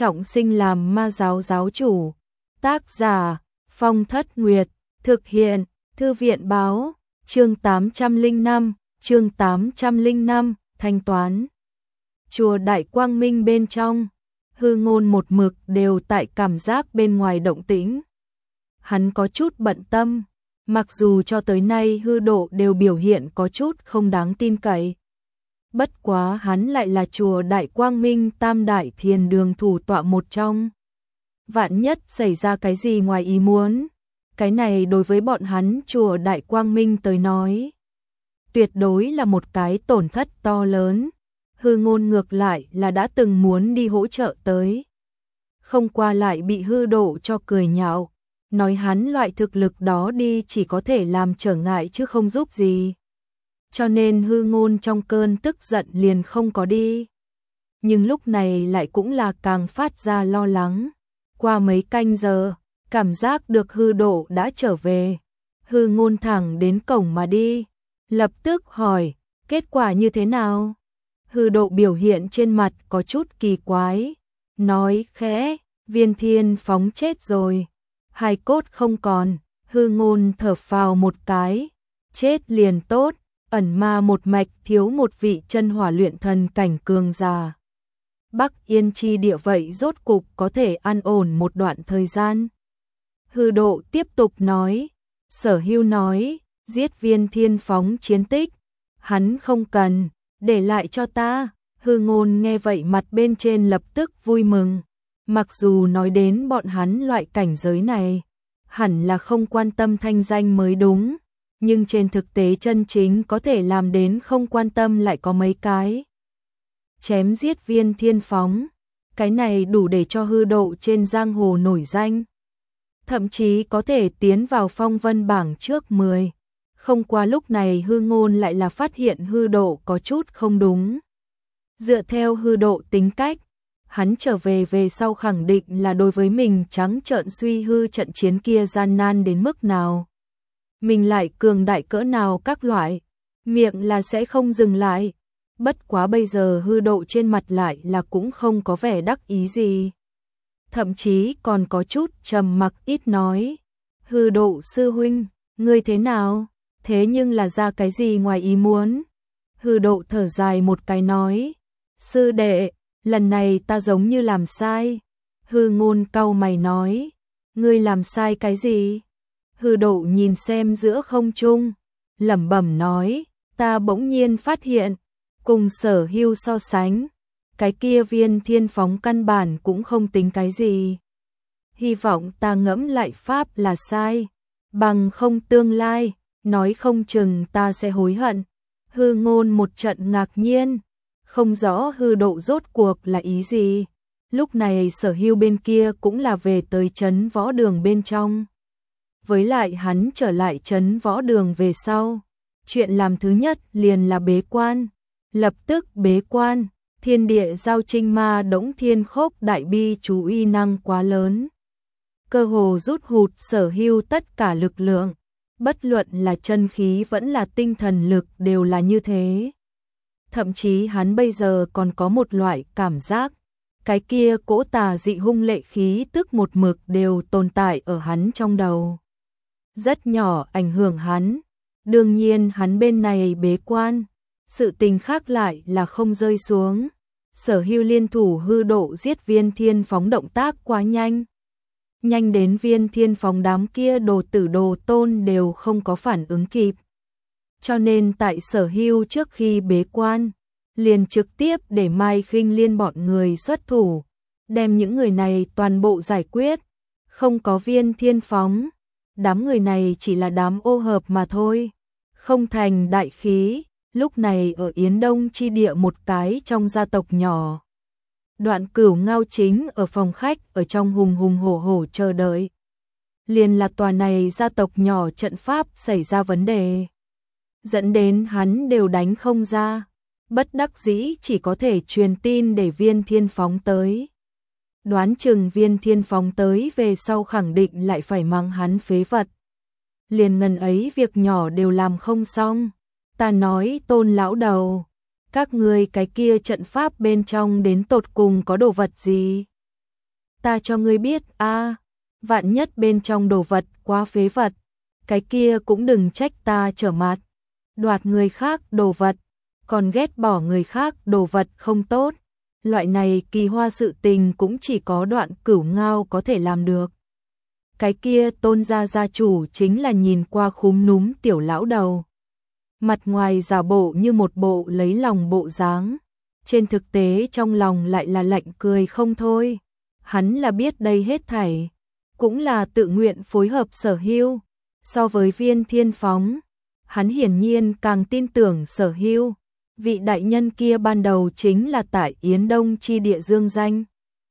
trọng sinh làm ma giáo giáo chủ. Tác giả Phong Thất Nguyệt, thực hiện Thư viện báo, chương 805, thanh toán. Chùa Đại Quang Minh bên trong, Hư Ngôn một mực đều tại cảm giác bên ngoài động tĩnh. Hắn có chút bận tâm, mặc dù cho tới nay Hư Độ đều biểu hiện có chút không đáng tin cậy. Bất quá hắn lại là chùa Đại Quang Minh Tam Đại Thiền Đường thủ tọa một trong. Vạn nhất xảy ra cái gì ngoài ý muốn, cái này đối với bọn hắn chùa Đại Quang Minh tới nói, tuyệt đối là một cái tổn thất to lớn. Hư Ngôn ngược lại là đã từng muốn đi hỗ trợ tới. Không qua lại bị Hư Độ cho cười nhạo, nói hắn loại thực lực đó đi chỉ có thể làm trở ngại chứ không giúp gì. Cho nên Hư Ngôn trong cơn tức giận liền không có đi. Nhưng lúc này lại cũng là càng phát ra lo lắng. Qua mấy canh giờ, cảm giác được Hư Độ đã trở về. Hư Ngôn thẳng đến cổng mà đi, lập tức hỏi, kết quả như thế nào? Hư Độ biểu hiện trên mặt có chút kỳ quái, nói khẽ, Viên Thiên Phóng chết rồi, hài cốt không còn. Hư Ngôn thở phào một cái, chết liền tốt, ẩn ma một mạch thiếu một vị chân hỏa luyện thần cảnh cường giả. Bắc Yên chi địa vậy rốt cục có thể an ổn một đoạn thời gian. Hư Độ tiếp tục nói, Sở Hưu nói, giết Viên Thiên Phóng chiến tích, hắn không cần, để lại cho ta. Hư Ngôn nghe vậy mặt bên trên lập tức vui mừng, mặc dù nói đến bọn hắn loại cảnh giới này, hẳn là không quan tâm thanh danh mới đúng, nhưng trên thực tế chân chính có thể làm đến không quan tâm lại có mấy cái. Chém giết Viên Thiên Phóng, cái này đủ để cho Hư Độ trên giang hồ nổi danh, thậm chí có thể tiến vào phong vân bảng trước 10. Không qua lúc này Hư Ngôn lại là phát hiện Hư Độ có chút không đúng. Dựa theo Hư Độ tính cách, hắn trở về sau khẳng định là đối với mình trắng trợn suy hư trận chiến kia gian nan đến mức nào, mình lại cường đại cỡ nào các loại, miệng là sẽ không dừng lại. Bất quá bây giờ Hư Độ trên mặt lại là cũng không có vẻ đắc ý gì, thậm chí còn có chút trầm mặc ít nói. Hư Độ sư huynh, ngươi thế nào? Thế nhưng là ra cái gì ngoài ý muốn? Hư Độ thở dài một cái nói, sư đệ, lần này ta giống như làm sai. Hư Ngôn cau mày nói, ngươi làm sai cái gì? Hư Độ nhìn xem giữa không trung, lẩm bẩm nói, ta bỗng nhiên phát hiện, cùng Sở Hưu so sánh, cái kia Viên Thiên Phóng căn bản cũng không tính cái gì. Hy vọng ta ngẫm lại pháp là sai, bằng không tương lai, nói không chừng ta sẽ hối hận. Hư Ngôn một trận ngạc nhiên, không rõ Hư Độ rốt cuộc là ý gì. Lúc này Sở Hưu bên kia cũng là về tới trấn võ đường bên trong. Với lại hắn trở lại trấn võ đường về sau, chuyện làm thứ nhất liền là bế quan. Lập tức bế quan, thiên địa giao trinh ma đống thiên khốc đại bi chú uy năng quá lớn, cơ hồ rút hụt Sở Hưu tất cả lực lượng, bất luận là chân khí vẫn là tinh thần lực đều là như thế. Thậm chí hắn bây giờ còn có một loại cảm giác, cái kia cỗ tà dị hung lệ khí tức một mực đều tồn tại ở hắn trong đầu, rất nhỏ ảnh hưởng hắn. Đương nhiên hắn bên này bế quan, sự tình khác lại là không rơi xuống. Sở Hưu liên thủ Hư Độ giết Viên Thiên Phóng động tác quá nhanh, nhanh đến Viên Thiên Phóng đám kia đồ tử đồ tôn đều không có phản ứng kịp. Cho nên tại Sở Hưu trước khi bế quan, liền trực tiếp để Mai Khinh Liên bọn người xuất thủ, đem những người này toàn bộ giải quyết. Không có Viên Thiên Phóng, đám người này chỉ là đám ô hợp mà thôi, không thành đại khí. Lúc này ở Yến Đông chi địa một cái trong gia tộc nhỏ, Đoạn Cửu Ngao chính ở phòng khách ở trong hùng hùng hổ hổ chờ đợi. Liền là tòa này gia tộc nhỏ trận pháp xảy ra vấn đề, dẫn đến hắn đều đánh không ra, bất đắc dĩ chỉ có thể truyền tin để Viên Thiên Phóng tới. Đoán chừng Viên Thiên Phóng tới về sau khẳng định lại phải mắng hắn phế vật. Liền ngần ấy việc nhỏ đều làm không xong. Ta nói Tôn lão đầu, các ngươi cái kia trận pháp bên trong đến tột cùng có đồ vật gì? ta cho ngươi biết a, vạn nhất bên trong đồ vật quá phế vật, cái kia cũng đừng trách ta trở mặt. Đoạt người khác đồ vật, còn ghét bỏ người khác đồ vật không tốt. Loại này kỳ hoa sự tình cũng chỉ có Đoạn Cửu Ngao có thể làm được. Cái kia Tôn gia gia chủ chính là nhìn qua khúm núm tiểu lão đầu. Mặt ngoài giả bộ như một bộ lấy lòng bộ dáng, trên thực tế trong lòng lại là lạnh cười không thôi. Hắn là biết đây hết thảy, cũng là tự nguyện phối hợp Sở Hưu. So với Viên Thiên Phóng, hắn hiển nhiên càng tin tưởng Sở Hưu. Vị đại nhân kia ban đầu chính là tại Yến Đông chi địa dương danh.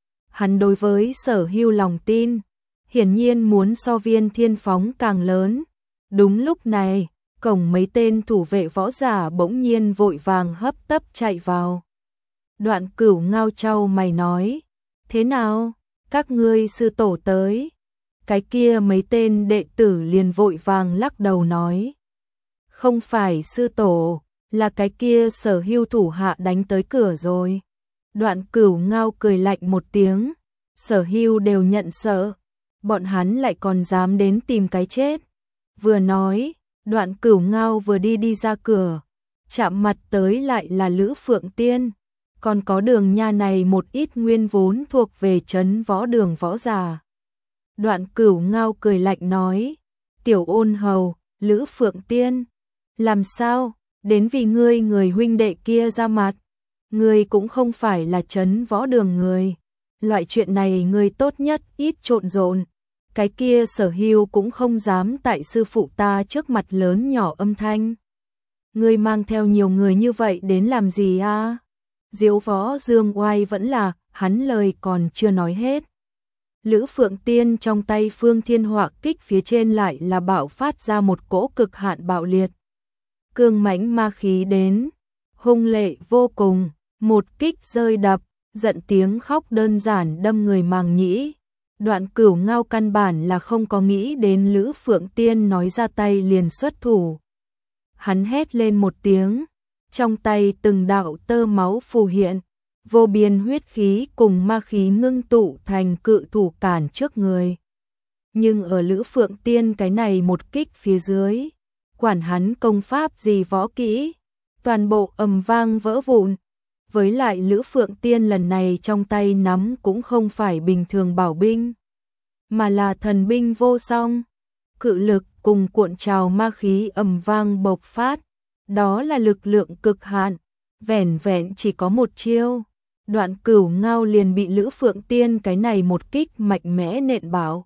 Hắn đối với Sở Hưu lòng tin, hiển nhiên muốn so Viên Thiên Phóng càng lớn. Đúng lúc này, cổng mấy tên thủ vệ võ giả bỗng nhiên vội vàng hấp tấp chạy vào. Đoạn Cửu Ngao chau mày nói, thế nào, các ngươi sư tổ tới. Cái kia mấy tên đệ tử liền vội vàng lắc đầu nói, không phải sư tổ, là cái kia Sở Hưu thủ hạ đánh tới cửa rồi. Đoạn Cửu Ngao cười lạnh một tiếng, Sở Hưu đều nhận sợ, bọn hắn lại còn dám đến tìm cái chết. Vừa nói, Đoạn Cửu Ngao vừa đi ra cửa, chạm mặt tới lại là Lữ Phượng Tiên, còn có Đường Nha này một ít nguyên vốn thuộc về trấn võ đường võ giả. Đoạn Cửu Ngao cười lạnh nói, tiểu ôn hầu, Lữ Phượng Tiên, làm sao, đến vì ngươi người huynh đệ kia ra mặt, ngươi cũng không phải là trấn võ đường người, loại chuyện này ngươi tốt nhất ít trộn rộn. Cái kia Sở Hưu cũng không dám tại sư phụ ta trước mặt lớn nhỏ âm thanh. Ngươi mang theo nhiều người như vậy đến làm gì a? Diếu Võ Dương Oai vẫn là, hắn lời còn chưa nói hết. Lữ Phượng Tiên trong tay Phương Thiên Họa kích phía trên lại là bạo phát ra một cỗ cực hạn bạo liệt. Cương mãnh ma khí đến, hung lệ vô cùng, một kích rơi đập, giận tiếng khóc đơn giản đâm người màng nhĩ. Đoạn Cửu Ngao căn bản là không có nghĩ đến Lữ Phượng Tiên nói ra tay liền xuất thủ. Hắn hét lên một tiếng, trong tay từng đạo tơ máu phù hiện, vô biên huyết khí cùng ma khí ngưng tụ thành cự thủ cản trước người. Nhưng ở Lữ Phượng Tiên cái này một kích phía dưới, quản hắn công pháp gì võ kỹ, toàn bộ ầm vang vỡ vụn. Với lại Lữ Phượng Tiên lần này trong tay nắm cũng không phải bình thường bảo binh, mà là thần binh vô song, cự lực cùng cuộn trào ma khí ầm vang bộc phát, đó là lực lượng cực hạn, vẻn vẹn chỉ có một chiêu, Đoạn Cửu Ngao liền bị Lữ Phượng Tiên cái này một kích mạnh mẽ nện bạo.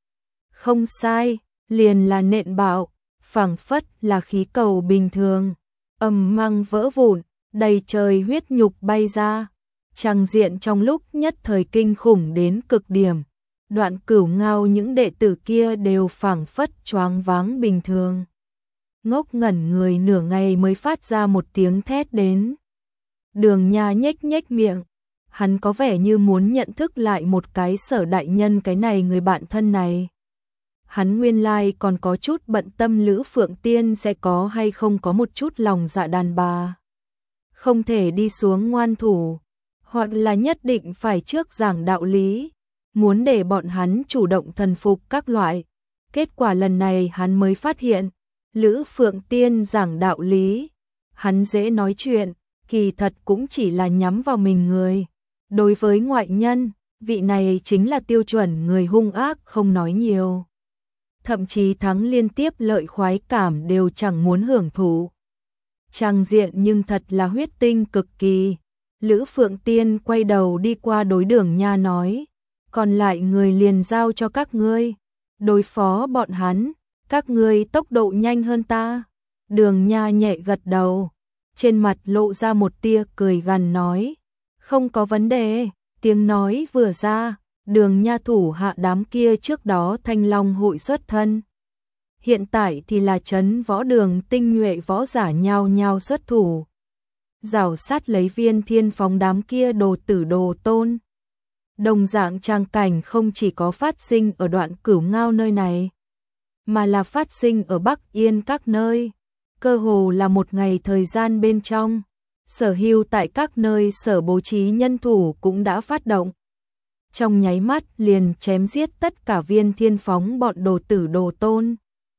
Không sai, liền là nện bạo, phảng phất là khí cầu bình thường, ầm mang vỡ vụn, đầy trời huyết nhục bay ra, tràng diện trong lúc nhất thời kinh khủng đến cực điểm. Đoạn Cửu Ngao những đệ tử kia đều phảng phất choáng váng bình thường. Ngốc ngẩn người nửa ngày mới phát ra một tiếng thét đến. Đường Nha nhếch nhếch miệng, hắn có vẻ như muốn nhận thức lại một cái Sở đại nhân cái này người bạn thân này. Hắn nguyên lai còn có chút bận tâm Lữ Phượng Tiên sẽ có hay không có một chút lòng dạ đàn bà. Không thể đi xuống ngoan thủ, hoặc là nhất định phải trước giảng đạo lý, muốn để bọn hắn chủ động thần phục các loại. Kết quả lần này hắn mới phát hiện, Lữ Phượng Tiên giảng đạo lý, hắn dễ nói chuyện, kỳ thật cũng chỉ là nhắm vào mình người. Đối với ngoại nhân, vị này chính là tiêu chuẩn người hung ác không nói nhiều. Thậm chí thắng liên tiếp lợi khoái cảm đều chẳng muốn hưởng thụ. Tràng diện nhưng thật là huyết tinh cực kỳ. Lữ Phượng Tiên quay đầu đi qua đối Đường Nha nói, còn lại người liền giao cho các ngươi, đối phó bọn hắn, các ngươi tốc độ nhanh hơn ta. Đường Nha nhẹ gật đầu, trên mặt lộ ra một tia cười gằn nói, không có vấn đề. Tiếng nói vừa ra, Đường Nha thủ hạ đám kia trước đó Thanh Long hội xuất thân, hiện tại thì là trấn võ đường tinh nhuệ võ giả nhao nhao xuất thủ, rảo sát lấy Viên Thiên Phóng đám kia đồ tử đồ tôn. Đồng dạng trang cảnh không chỉ có phát sinh ở Đoạn Cửu Ngao nơi này, mà là phát sinh ở Bắc Yên các nơi, cơ hồ là một ngày thời gian bên trong. Sở Hưu tại các nơi sở bố trí nhân thủ cũng đã phát động. trong nháy mắt liền chém giết tất cả Viên Thiên Phóng bọn đồ tử đồ tôn,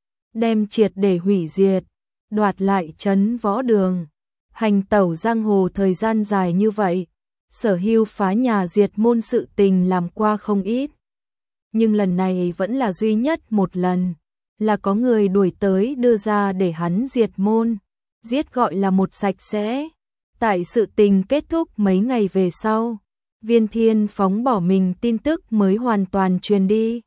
đem triệt để hủy diệt, đoạt lại trấn Võ Đường. Hành tẩu giang hồ thời gian dài như vậy, Sở Hưu phá nhà diệt môn sự tình làm qua không ít. Nhưng lần này vẫn là duy nhất một lần, là có người đuổi tới đưa ra để hắn diệt môn, giết gọi là một sạch sẽ. Tại sự tình kết thúc mấy ngày về sau, Viên Thiên Phóng bỏ mình tin tức mới hoàn toàn truyền đi.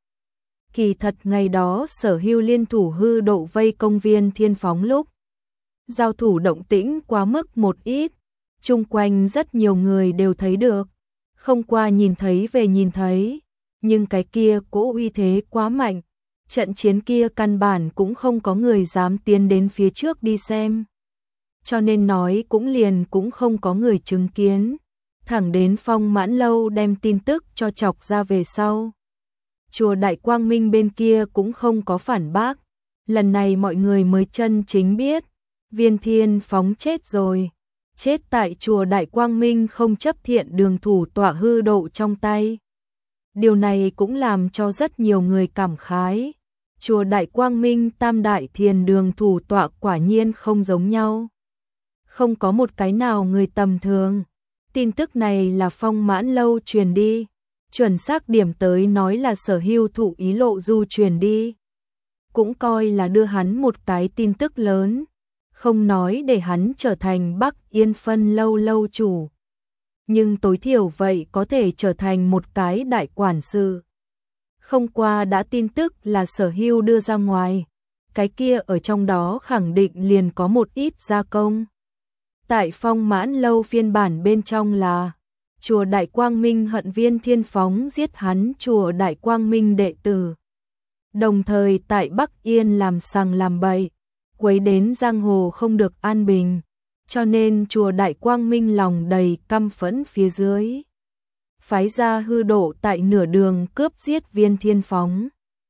Kỳ thật ngày đó Sở Hưu liên thủ hư độ vây công Viên Thiên Phóng lúc giao thủ động tĩnh quá mức một ít, chung quanh rất nhiều người đều thấy được, không qua nhìn thấy về nhìn thấy, nhưng cái kia cỗ uy thế quá mạnh, trận chiến kia căn bản cũng không có người dám tiến đến phía trước đi xem. Cho nên nói cũng không có người chứng kiến, thẳng đến Phong Mãn Lâu đem tin tức cho chọc ra về sau. Chùa Đại Quang Minh bên kia cũng không có phản bác, lần này mọi người mới chân chính biết, Viên Thiên Phóng chết rồi, chết tại chùa Đại Quang Minh không chấp thiện đường thủ tọa hư độ trong tay. Điều này cũng làm cho rất nhiều người cảm khái, chùa Đại Quang Minh tam đại thiền đường thủ tọa quả nhiên không giống nhau. Không có một cái nào người tầm thường. Tin tức này là Phong Mãn Lâu truyền đi, chuẩn xác điểm tới nói là Sở Hưu thụ ý lộ du truyền đi. Cũng coi là đưa hắn một cái tin tức lớn, không nói để hắn trở thành Bắc Yên Phân lâu lâu chủ, nhưng tối thiểu vậy có thể trở thành một cái đại quản sự. Không qua đã tin tức là Sở Hưu đưa ra ngoài, cái kia ở trong đó khẳng định liền có một ít gia công. Tại Phong Mãn Lâu phiên bản bên trong là chùa Đại Quang Minh hận Viên Thiên Phóng giết hắn chùa Đại Quang Minh đệ tử. Đồng thời tại Bắc Yên làm sằng làm bậy, quấy đến giang hồ không được an bình, cho nên chùa Đại Quang Minh lòng đầy căm phẫn phía dưới. Phái ra hư độ tại nửa đường cướp giết Viên Thiên Phóng.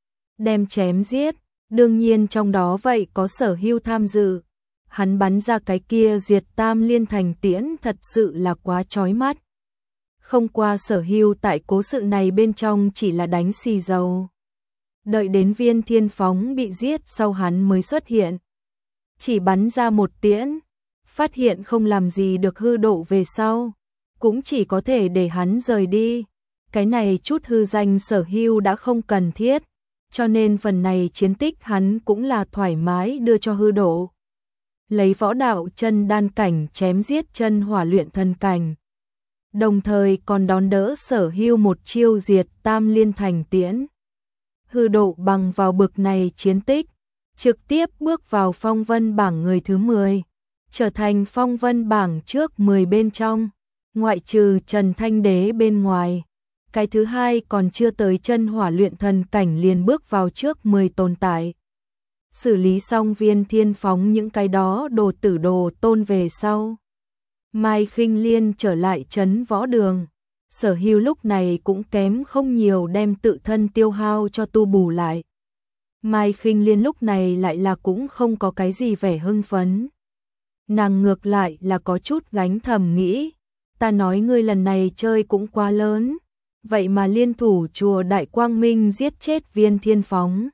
Đem chém giết, đương nhiên trong đó vậy có Sở Hưu tham dự. Hắn bắn ra cái kia diệt tam liên thành tiễn thật sự là quá chói mắt. Không qua Sở Hưu tại cố sự này bên trong chỉ là đánh xì dầu. Đợi đến Viên Thiên Phóng bị giết sau hắn mới xuất hiện. Chỉ bắn ra một tiễn, phát hiện không làm gì được hư độ về sau, cũng chỉ có thể để hắn rời đi. Cái này chút hư danh Sở Hưu đã không cần thiết, cho nên phần này chiến tích hắn cũng là thoải mái đưa cho hư độ. Lấy võ đạo chân đan cảnh chém giết chân hỏa luyện thần cảnh. Đồng thời còn đón đỡ Sở Hưu một chiêu diệt tam liên thành tiễn. Hư độ bằng vào bực này chiến tích, trực tiếp bước vào phong vân bảng người thứ 10, trở thành phong vân bảng trước 10 bên trong, ngoại trừ Trần Thanh Đế bên ngoài. Cái thứ hai còn chưa tới chân hỏa luyện thần cảnh liền bước vào trước 10 tồn tại. Xử lý xong Viên Thiên Phóng những cái đó đồ tử đồ tôn về sau, Mai Khinh Liên trở lại trấn Võ Đường. Sở Hưu lúc này cũng kém không nhiều đem tự thân tiêu hao cho tu bù lại. Mai Khinh Liên lúc này lại là cũng không có cái gì vẻ hưng phấn. Nàng ngược lại là có chút gánh thầm nghĩ, ta nói ngươi lần này chơi cũng quá lớn, vậy mà liên thủ chùa Đại Quang Minh giết chết Viên Thiên Phóng.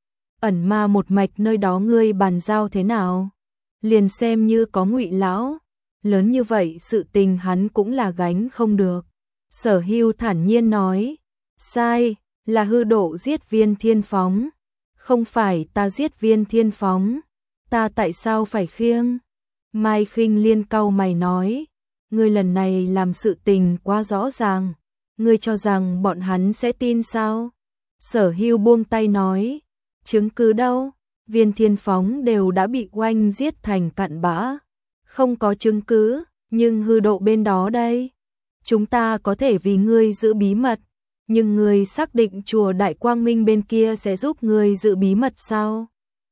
Ẩn ma một mạch nơi đó ngươi bàn giao thế nào? Liền xem như có Ngụy lão, lớn như vậy sự tình hắn cũng là gánh không được. Sở Hưu thản nhiên nói, sai, là hư độ giết Viên Thiên Phóng, không phải ta giết Viên Thiên Phóng, ta tại sao phải khiêng? Mai Khinh Liên cau mày nói, ngươi lần này làm sự tình quá rõ ràng, ngươi cho rằng bọn hắn sẽ tin sao? Sở Hưu buông tay nói, chứng cứ đâu? Viên Thiên Phóng đều đã bị oanh giết thành cặn bã, không có chứng cứ, nhưng hư độ bên đó đây. Chúng ta có thể vì ngươi giữ bí mật, nhưng ngươi xác định chùa Đại Quang Minh bên kia sẽ giúp ngươi giữ bí mật sao?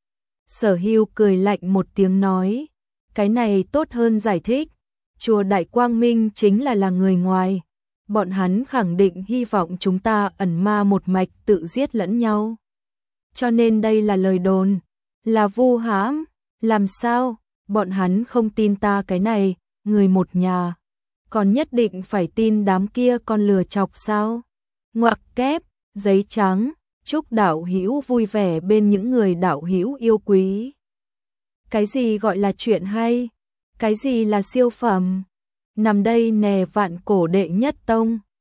Sở Hưu cười lạnh một tiếng nói, cái này tốt hơn giải thích, chùa Đại Quang Minh chính là người ngoài, bọn hắn khẳng định hy vọng chúng ta ẩn ma một mạch tự giết lẫn nhau. Cho nên đây là lời đồn, là vu hãm, làm sao, bọn hắn không tin ta cái này, người một nhà, còn nhất định phải tin đám kia con lừa chọc sao? Ngoặc kép, giấy trắng, chúc đạo hữu vui vẻ bên những người đạo hữu yêu quý. Cái gì gọi là chuyện hay? Cái gì là siêu phẩm? Nằm đây nè vạn cổ đệ nhất tông.